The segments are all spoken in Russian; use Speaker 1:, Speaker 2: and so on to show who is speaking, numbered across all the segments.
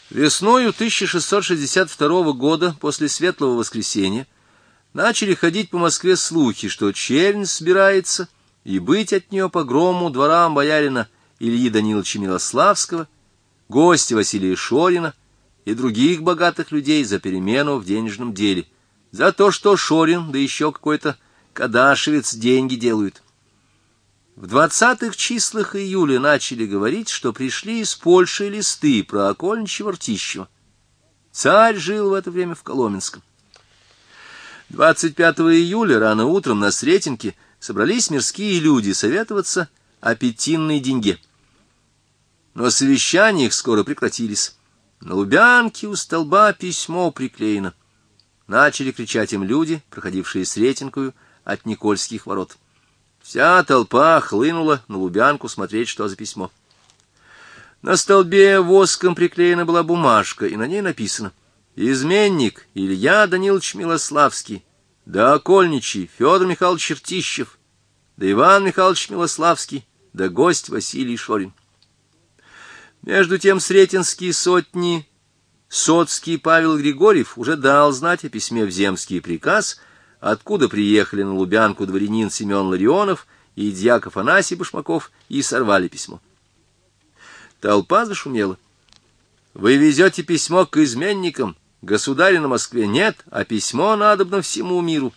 Speaker 1: Весною 1662 года, после Светлого Воскресенья, начали ходить по Москве слухи, что чернь собирается, и быть от нее погрому дворам боярина Ильи Даниловича Милославского, гостя Василия Шорина и других богатых людей за перемену в денежном деле, за то, что Шорин, да еще какой-то кадашевец, деньги делают. В 20-х числах июля начали говорить, что пришли из Польши листы про окольничьего Ртищева. Царь жил в это время в Коломенском. 25 июля рано утром на Сретенке собрались мирские люди советоваться о пятинной деньге. Но совещания их скоро прекратились. На Лубянке у столба письмо приклеено. Начали кричать им люди, проходившие Сретенкою от Никольских ворот. Вся толпа хлынула на Лубянку смотреть, что за письмо. На столбе воском приклеена была бумажка, и на ней написано: «Изменник Илья Данилович Милославский, да окольничий Федор Михайлович Ртищев, да Иван Михайлович Милославский, да гость Василий Шорин». Между тем сретенские сотни Соцкий Павел Григорьев уже дал знать о письме в земский приказ, откуда приехали на Лубянку дворянин Семен Ларионов и дьяк Афанасий Башмаков, и сорвали письмо. Толпа зашумела. «Вы везете письмо к изменникам, государя на Москве нет, а письмо надобно всему миру».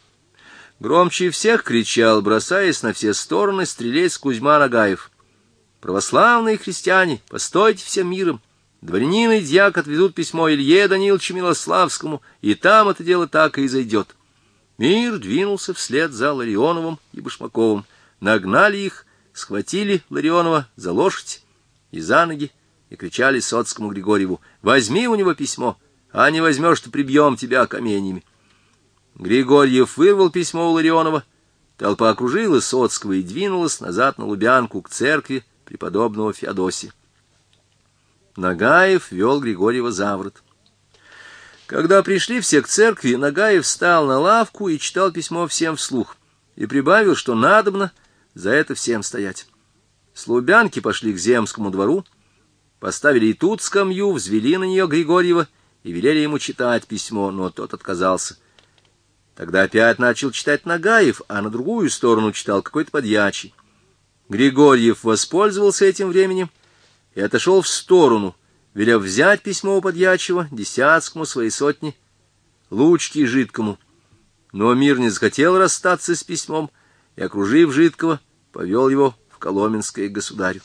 Speaker 1: Громче всех кричал, бросаясь на все стороны, стрелец Кузьма Нагаев: «Православные христиане, постойте всем миром! Дворянин и дьяк отвезут письмо Илье Даниловичу Милославскому, и там это дело так и изойдет». Мир двинулся вслед за Ларионовым и Башмаковым. Нагнали их, схватили Ларионова за лошадь и за ноги и кричали Соцкому Григорьеву: «Возьми у него письмо, а не возьмешь, то прибьем тебя каменьями». Григорьев вырвал письмо у Ларионова. Толпа окружила Соцкого и двинулась назад на Лубянку к церкви преподобного Феодосия. Нагаев вел Григорьева за ворот. Когда пришли все к церкви, Нагаев встал на лавку и читал письмо всем вслух, и прибавил, что надобно за это всем стоять. С Лубянки пошли к земскому двору, поставили и тут скамью, взвели на нее Григорьева и велели ему читать письмо, но тот отказался. Тогда опять начал читать Нагаев, а на другую сторону читал какой-то подьячий. Григорьев воспользовался этим временем и отошел в сторону, велев взять письмо у подьячего, Десятскому своей сотни, Лучки Жидкому. Но мир не захотел расстаться с письмом и, окружив Жидкого, повел его в Коломенское к государю.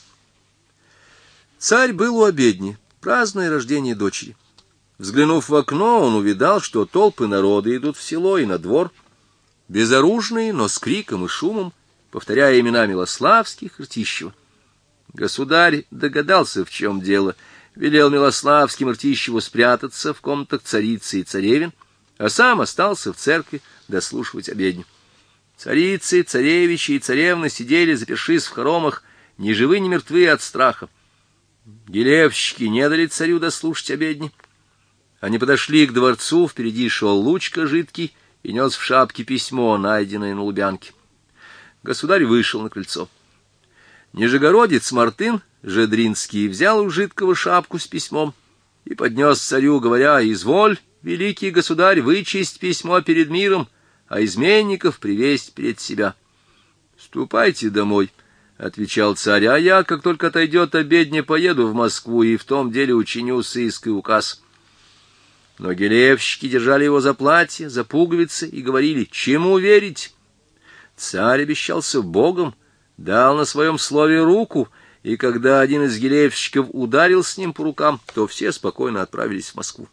Speaker 1: Царь был у обедни, празднуя рождение дочери. Взглянув в окно, он увидал, что толпы народа идут в село и на двор, безоружные, но с криком и шумом, повторяя имена Милославских и Ртищева. Государь догадался, в чем дело, велел Милославским и Ртищеву спрятаться в комнатах царицы и царевин, а сам остался в церкви дослушивать обедню. Царицы, царевичи и царевны сидели, запершись в хоромах, ни живы, ни мертвы от страха. Гилевщики не дали царю дослушать обедни. Они подошли к дворцу, впереди шел Лучка Жидкий и нес в шапке письмо, найденное на Лубянке. Государь вышел на крыльцо. Нижегородец Мартын Жедринский взял у Жидкого шапку с письмом и поднес царю, говоря: «Изволь, великий государь, вычесть письмо перед миром, а изменников привесть перед себя». «Ступайте домой», — отвечал царь, — «а я, как только отойдет обедня, поеду в Москву и в том деле учиню сыск и указ». Но гилевщики держали его за платье, за пуговицы и говорили: «Чему верить?» Царь обещался Богом, дал на своем слове руку, и когда один из гилевщиков ударил с ним по рукам, то все спокойно отправились в Москву.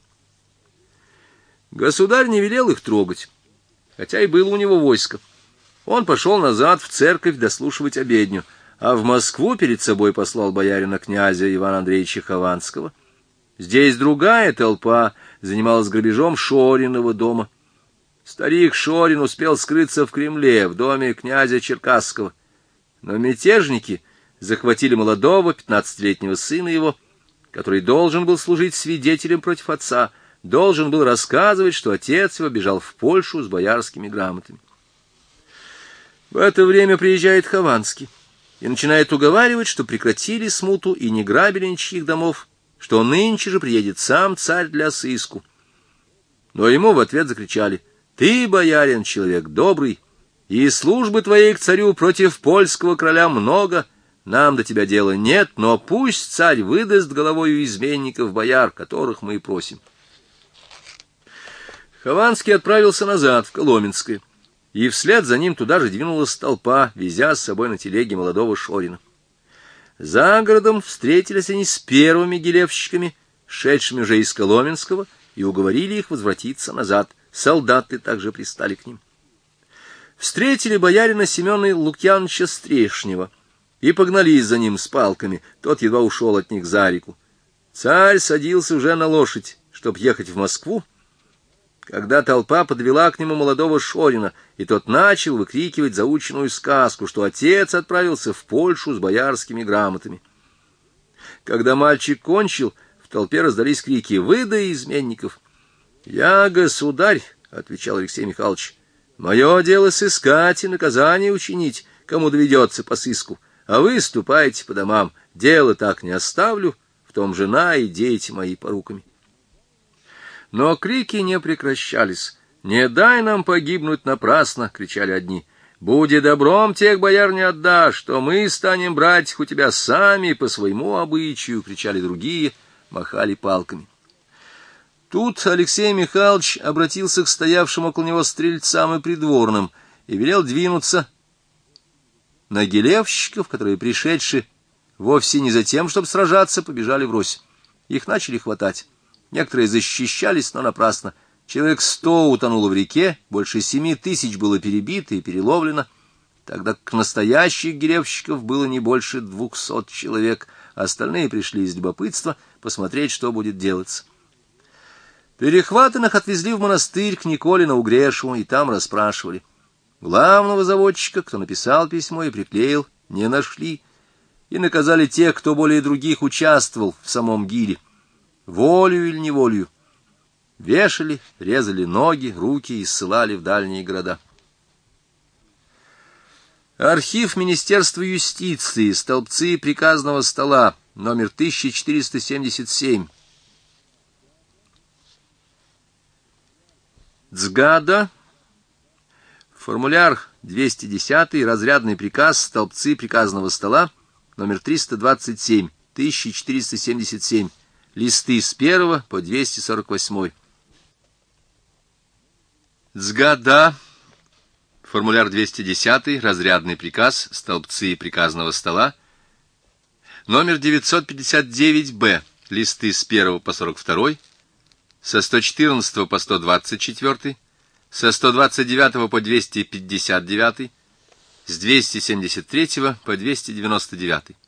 Speaker 1: Государь не велел их трогать, хотя и было у него войско. Он пошел назад в церковь дослушивать обедню, а в Москву перед собой послал боярина князя Ивана Андреевича Хованского. Здесь другая толпа занималась грабежом Шориного дома. Старик Шорин успел скрыться в Кремле, в доме князя Черкасского. Но мятежники захватили молодого 15-летнего сына его, который должен был служить свидетелем против отца, должен был рассказывать, что отец его бежал в Польшу с боярскими грамотами. В это время приезжает Хованский и начинает уговаривать, что прекратили смуту и не грабили ничьих домов, что нынче же приедет сам царь для сыску. Но ему в ответ закричали: «Ты, боярин, человек добрый, и службы твоей к царю против польского короля много, нам до тебя дела нет, но пусть царь выдаст головою изменников бояр, которых мы и просим». Хованский отправился назад, в Коломенское, и вслед за ним туда же двинулась толпа, везя с собой на телеге молодого Шорина. За городом встретились они с первыми гилевщиками, шедшими уже из Коломенского, и уговорили их возвратиться назад. Солдаты также пристали к ним. Встретили боярина Семена Лукьяновича Стрешнева и погнались за ним с палками. Тот едва ушел от них за реку. Царь садился уже на лошадь, чтоб ехать в Москву, когда толпа подвела к нему молодого Шорина, и тот начал выкрикивать заученную сказку, что отец отправился в Польшу с боярскими грамотами. Когда мальчик кончил, в толпе раздались крики: «Выдай изменников!» «Я, государь, — отвечал Алексей Михайлович, — мое дело сыскать и наказание учинить, кому доведется по сыску, а вы ступайте по домам, дело так не оставлю, в том жена и дети мои поруками». Но крики не прекращались. «Не дай нам погибнуть напрасно!» — кричали одни. «Буди добром, тех бояр не отдашь, что мы станем брать их у тебя сами по своему обычаю!» — кричали другие, махали палками. Тут Алексей Михайлович обратился к стоявшим около него стрельцам и придворным и велел двинуться на гилевщиков, которые, пришедшие вовсе не за тем, чтобы сражаться, побежали врозь. Их начали хватать. Некоторые защищались, но напрасно. Человек 100 утонуло в реке, больше 7000 было перебито и переловлено, тогда как настоящих гилевщиков было не больше 200 человек, остальные пришли из любопытства посмотреть, что будет делаться. Перехватанных отвезли в монастырь к Николе на Угрешу, и там расспрашивали. Главного заводчика, кто написал письмо и приклеил, не нашли, и наказали тех, кто более других участвовал в самом гиле, волею или неволею. Вешали, резали ноги, руки и ссылали в дальние города. Архив Министерства юстиции, столбцы приказного стола, номер 1477. Цгада, формуляр 210, разрядный приказ, столбцы приказного стола, номер 327, 1477, листы с 1 по 248. Цгада, формуляр 210, разрядный приказ, столбцы приказного стола, номер 959-Б, листы с 1 по 42, со 114 по 124, со 129 по 259, с 273 по 299.